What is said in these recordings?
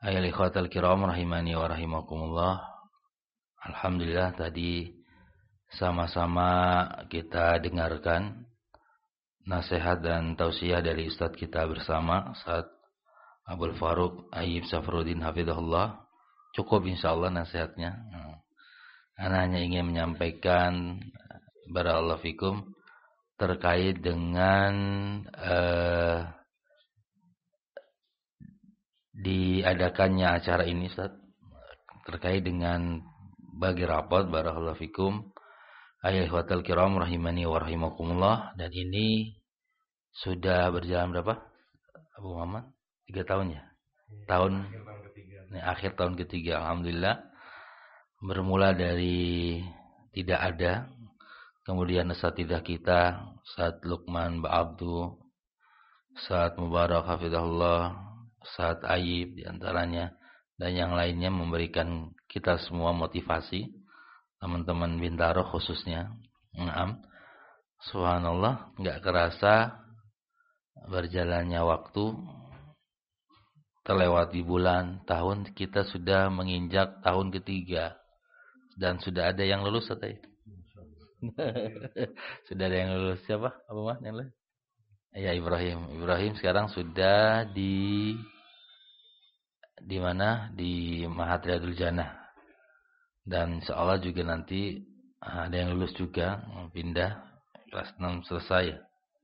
Ayol ikhwatal kiram rahimani wa rahimakumullah. Alhamdulillah tadi sama-sama kita dengarkan nasihat dan tausiah dari Ustadz kita bersama Ustadz Abdul Faruq Ayyib Safruddin hafizahullah. Cukup insyaallah nasihatnya. Ana hanya ingin menyampaikan barakallahu fikum terkait dengan diadakannya acara ini Ustaz, terkait dengan bagi rapot barakallahu fikum ayyuhatal kiram rahimani wa rahimakumullah. Dan ini sudah berjalan berapa Abu Muhammad? 3 tahun ya? Akhir tahun ketiga alhamdulillah. Bermula dari tidak ada, kemudian asatidzah kita Ustaz Luqman Ba'abdu, Ustaz Mubarak hafizahullah, Ustaz Ayyib diantaranya, dan yang lainnya memberikan kita semua motivasi, teman-teman Bintaro khususnya. Subhanallah, nggak kerasa berjalannya waktu, terlewati bulan, tahun, kita sudah menginjak tahun ketiga dan sudah ada yang lulus atau sudah ada yang lulus. Siapa? Apa mah yang lain? Ya Ibrahim sekarang sudah di mana? Di Mahat Riyadul Jannah. Dan insyaallah juga nanti ada yang lulus juga, pindah kelas 6 selesai.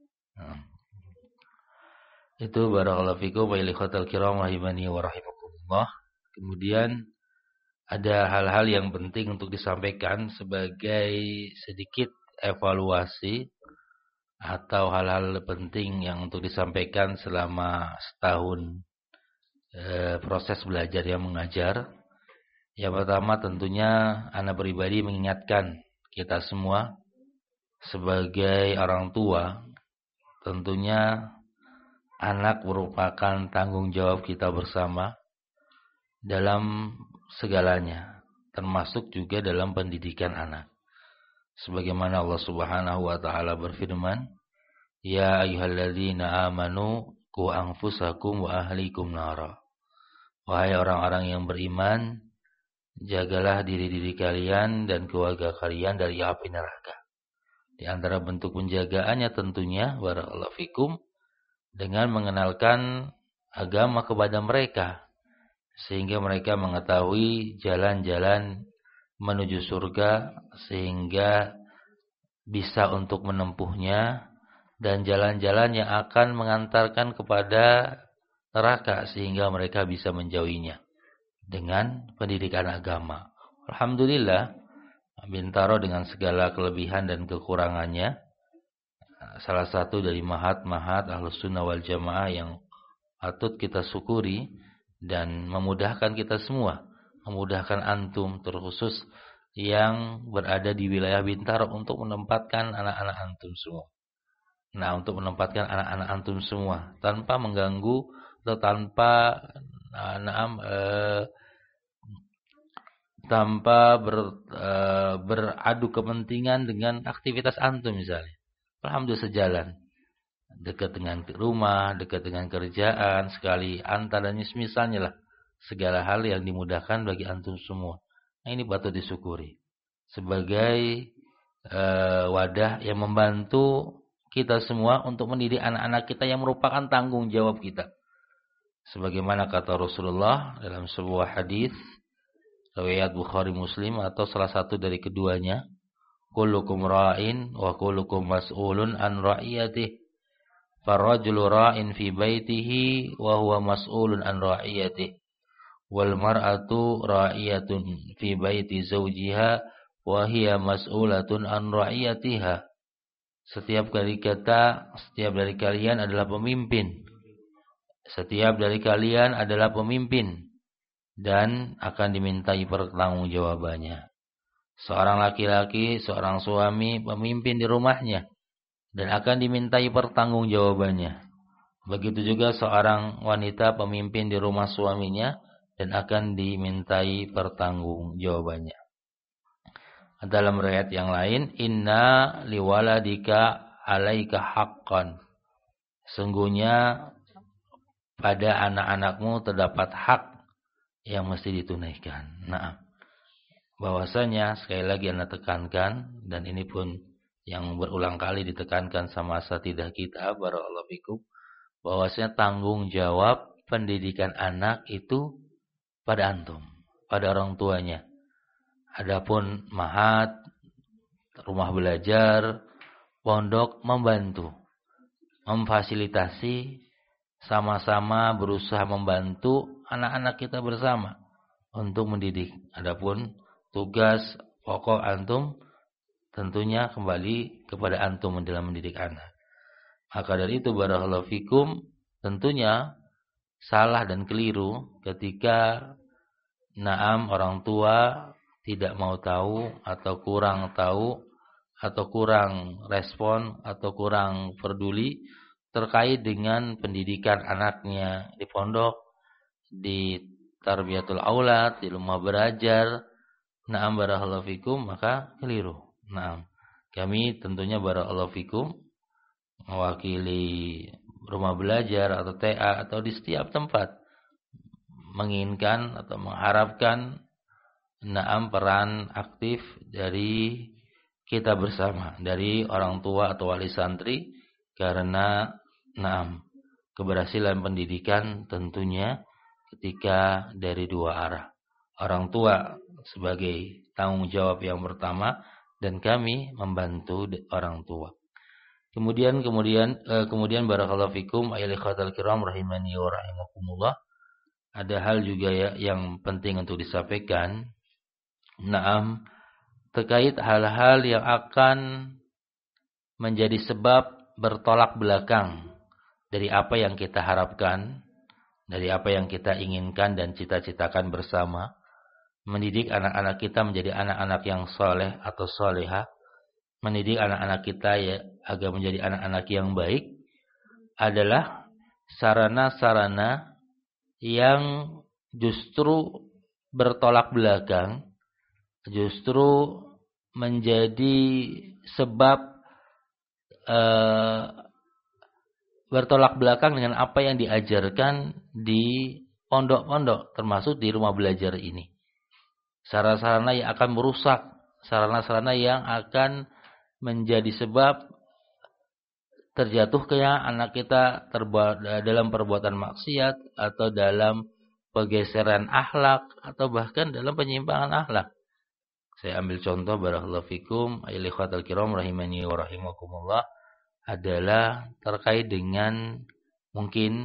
Itu barakallahu fikum wa ilikhatal kiram rahimani wa rahimakumullah. Kemudian ada hal-hal yang penting untuk disampaikan sebagai sedikit evaluasi atau hal-hal penting yang untuk disampaikan selama setahun proses belajar yang mengajar. Yang pertama tentunya ana pribadi mengingatkan kita semua sebagai orang tua, tentunya anak merupakan tanggung jawab kita bersama dalam segalanya, termasuk juga dalam pendidikan anak. Sebagaimana Allah Subhanahu wa taala berfirman, "Ya ayyuhalladzina amanu qu anfusakum wa ahlikum nara." Wahai orang-orang yang beriman, jagalah diri-diri kalian dan keluarga kalian dari api neraka. Di antara bentuk penjagaannya tentunya barakallahu fikum dengan mengenalkan agama kepada mereka, sehingga mereka mengetahui jalan-jalan menuju surga, sehingga bisa untuk menempuhnya, dan jalan-jalan yang akan mengantarkan kepada neraka, sehingga mereka bisa menjauhinya dengan pendidikan agama. Alhamdulillah, Bintaro dengan segala kelebihan dan kekurangannya, salah satu dari mahat-mahat Ahlus Sunnah wal Jamaah yang patut kita syukuri dan memudahkan kita semua, memudahkan antum terkhusus yang berada di wilayah Bintaro untuk menempatkan anak-anak antum semua. Nah, untuk menempatkan anak-anak antum semua tanpa mengganggu atau tanpa beradu kepentingan dengan aktivitas antum misalnya. Alhamdulillah sejalan, dekat dengan rumah, dekat dengan kerjaan, sekali antar dan misalnya lah, segala hal yang dimudahkan bagi antum semua. Nah, ini patut disyukuri sebagai wadah yang membantu kita semua untuk mendidik anak-anak kita yang merupakan tanggung jawab kita. Sebagaimana kata Rasulullah dalam sebuah hadis riwayat Bukhari Muslim atau salah satu dari keduanya, kullukum ra'in wa kullukum mas'ulun an ra'iyatihi. Farrajulu ra'in fi baitihi wa huwa mas'ulun an ra'iyatihi. Wal mar'atu ra'iyatun fi baiti zawjiha wa hiya mas'ulatun an ra'iyatiha. Setiap dari kalian adalah pemimpin. Setiap dari kalian adalah pemimpin dan akan dimintai pertanggungjawabannya. Seorang laki-laki, seorang suami pemimpin di rumahnya dan akan dimintai pertanggungjawabannya. Begitu juga seorang wanita pemimpin di rumah suaminya dan akan dimintai pertanggungjawabannya. Dalam riwayat yang lain, inna liwaladika alaika haqqan. Sungguhnya pada anak-anakmu terdapat hak yang mesti ditunaikan. Nah, bahwasanya sekali lagi Anda tekankan, dan ini pun yang berulang kali ditekankan sama asatidzah kita, barakallahu fikum, bahwasanya tanggung jawab pendidikan anak itu pada antum, pada orang tuanya. Adapun mahat, rumah belajar, pondok membantu, memfasilitasi, sama-sama berusaha membantu anak-anak kita bersama untuk mendidik. Adapun tugas pokok antum tentunya kembali kepada antum dalam mendidik anak. Maka dari itu barakallahu fikum, tentunya salah dan keliru ketika orang tua tidak mau tahu atau kurang tahu atau kurang respon atau kurang peduli terkait dengan pendidikan anaknya di pondok, di tarbiyatul aulad, di rumah belajar. Barakallahu fikum, maka keliru. Kami tentunya barakallahu fikum mewakili rumah belajar atau TA atau di setiap tempat menginginkan atau mengharapkan peran aktif dari kita bersama, dari orang tua atau wali santri, karena keberhasilan pendidikan tentunya ketika dari dua arah. Orang tua sebagai tanggung jawab yang pertama dan kami membantu orang tua. Kemudian barakallahu fikum ayyuhal ikhwatal kiram rahimani wa rahimakumullah. Ada hal juga ya yang penting untuk disampaikan. Terkait hal-hal yang akan menjadi sebab bertolak belakang dari apa yang kita harapkan, dari apa yang kita inginkan dan cita-citakan bersama, mendidik anak-anak kita menjadi anak-anak yang soleh atau solehah, mendidik anak-anak kita ya agar menjadi anak-anak yang baik, adalah sarana-sarana yang justru bertolak belakang, justru menjadi sebab bertolak belakang dengan apa yang diajarkan di pondok-pondok, termasuk di rumah belajar ini. Sarana-sarana yang akan merusak, sarana-sarana yang akan menjadi sebab terjatuhnya anak kita dalam perbuatan maksiat atau dalam pergeseran akhlak atau bahkan dalam penyimpangan akhlak. Saya ambil contoh barakallahu fikum ayyuhal ikhwatal kiram rahimani wa rahimakumullah, adalah terkait dengan mungkin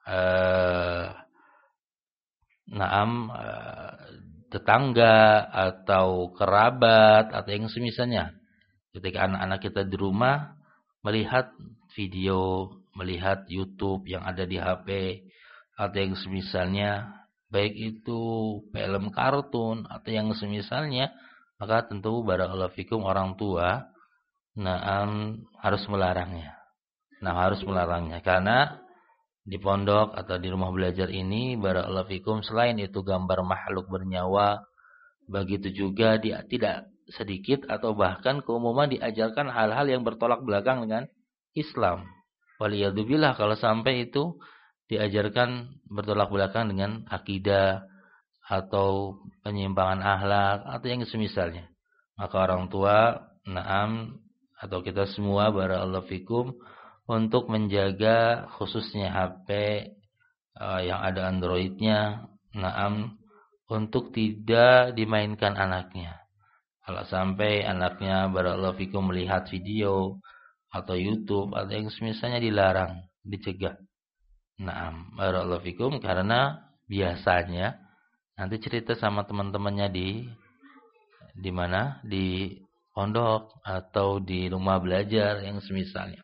tetangga atau kerabat atau yang semisalnya. Ketika anak-anak kita di rumah melihat video, melihat YouTube yang ada di HP atau yang semisalnya, baik itu film kartun atau yang semisalnya, maka tentu barakallahu fikum orang tua harus melarangnya. Harus melarangnya karena di pondok atau di rumah belajar ini barakallahu fikum, selain itu gambar makhluk bernyawa, begitu juga tidak sedikit atau bahkan keumuman diajarkan hal-hal yang bertolak belakang dengan Islam. Waliyadzubillah kalau sampai itu diajarkan bertolak belakang dengan akidah atau penyimpangan akhlak atau yang semisalnya, maka orang tua atau kita semua barakallahu fikum untuk menjaga khususnya HP yang ada Androidnya, untuk tidak dimainkan anaknya. Kalau sampai anaknya barakallahu fikum melihat video atau YouTube atau yang semisalnya, dilarang, dicegah. Barakallahu fikum, karena biasanya nanti cerita sama teman-temannya di mana? Di pondok atau di rumah belajar yang semisalnya.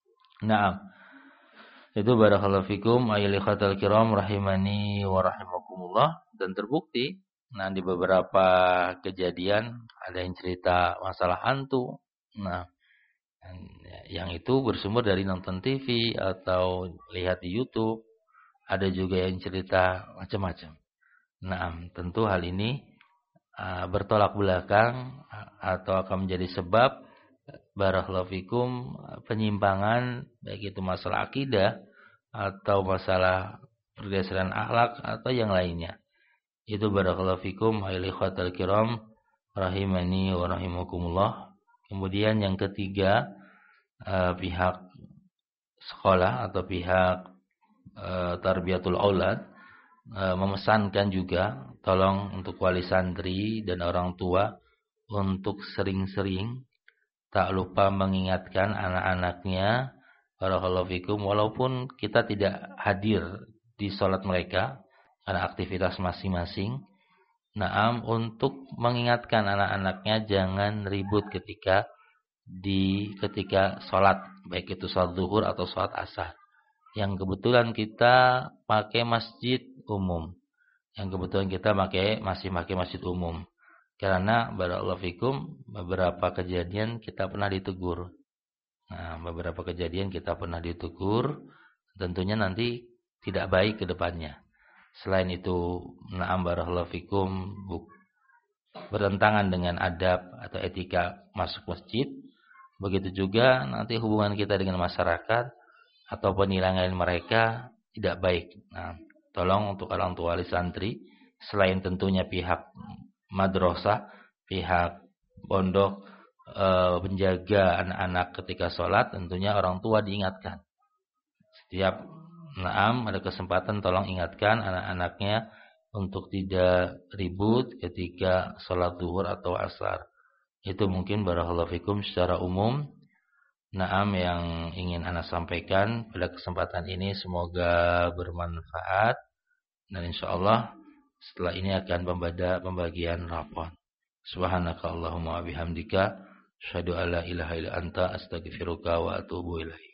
Itu barakallahu fikum ayyuhal ikhwatal kiram rahimani wa rahimakumullah. Dan terbukti di beberapa kejadian ada yang cerita masalah hantu. Yang itu bersumber dari nonton TV atau lihat di YouTube. Ada juga yang cerita macam-macam. Tentu hal ini bertolak belakang atau akan menjadi sebab barakallahu fikum penyimpangan, baik itu masalah akidah atau masalah pergeseran akhlak atau yang lainnya. Itu barakallahu fikum wa ikhwatal kiram rahimani wa rahimakumullah. Kemudian yang ketiga, pihak sekolah atau pihak tarbiyatul aulad memesankan juga tolong untuk wali santri dan orang tua untuk sering-sering tak lupa mengingatkan anak-anaknya barakallahu fikum walaupun kita tidak hadir di sholat mereka karena aktivitas masing-masing. Naam, untuk mengingatkan anak-anaknya jangan ribut ketika sholat, baik itu sholat zuhur atau sholat asar. Yang kebetulan kita pakai masjid umum. Masih pakai masjid umum. Karena barakallahu fikum beberapa kejadian kita pernah ditegur. Tentunya nanti tidak baik ke depannya. Selain itu, na'am barakallahu fikum bertentangan dengan adab atau etika masuk masjid. Begitu juga nanti hubungan kita dengan masyarakat atau penilaian mereka tidak baik. Nah, tolong untuk orang tua wali santri, selain tentunya pihak madrasah, pihak pondok, penjaga anak-anak ketika sholat, tentunya orang tua diingatkan. Setiap ada kesempatan tolong ingatkan anak-anaknya untuk tidak ribut ketika sholat zuhur atau asar. Itu mungkin barakallahu fikum secara umum. Yang ingin ana sampaikan pada kesempatan ini, semoga bermanfaat. Dan insyaallah setelah ini akan pembagian rapor. Subhanaka Allahumma wa bihamdika asyhadu an la ilaha illa anta astaghfiruka wa atubu ilaik.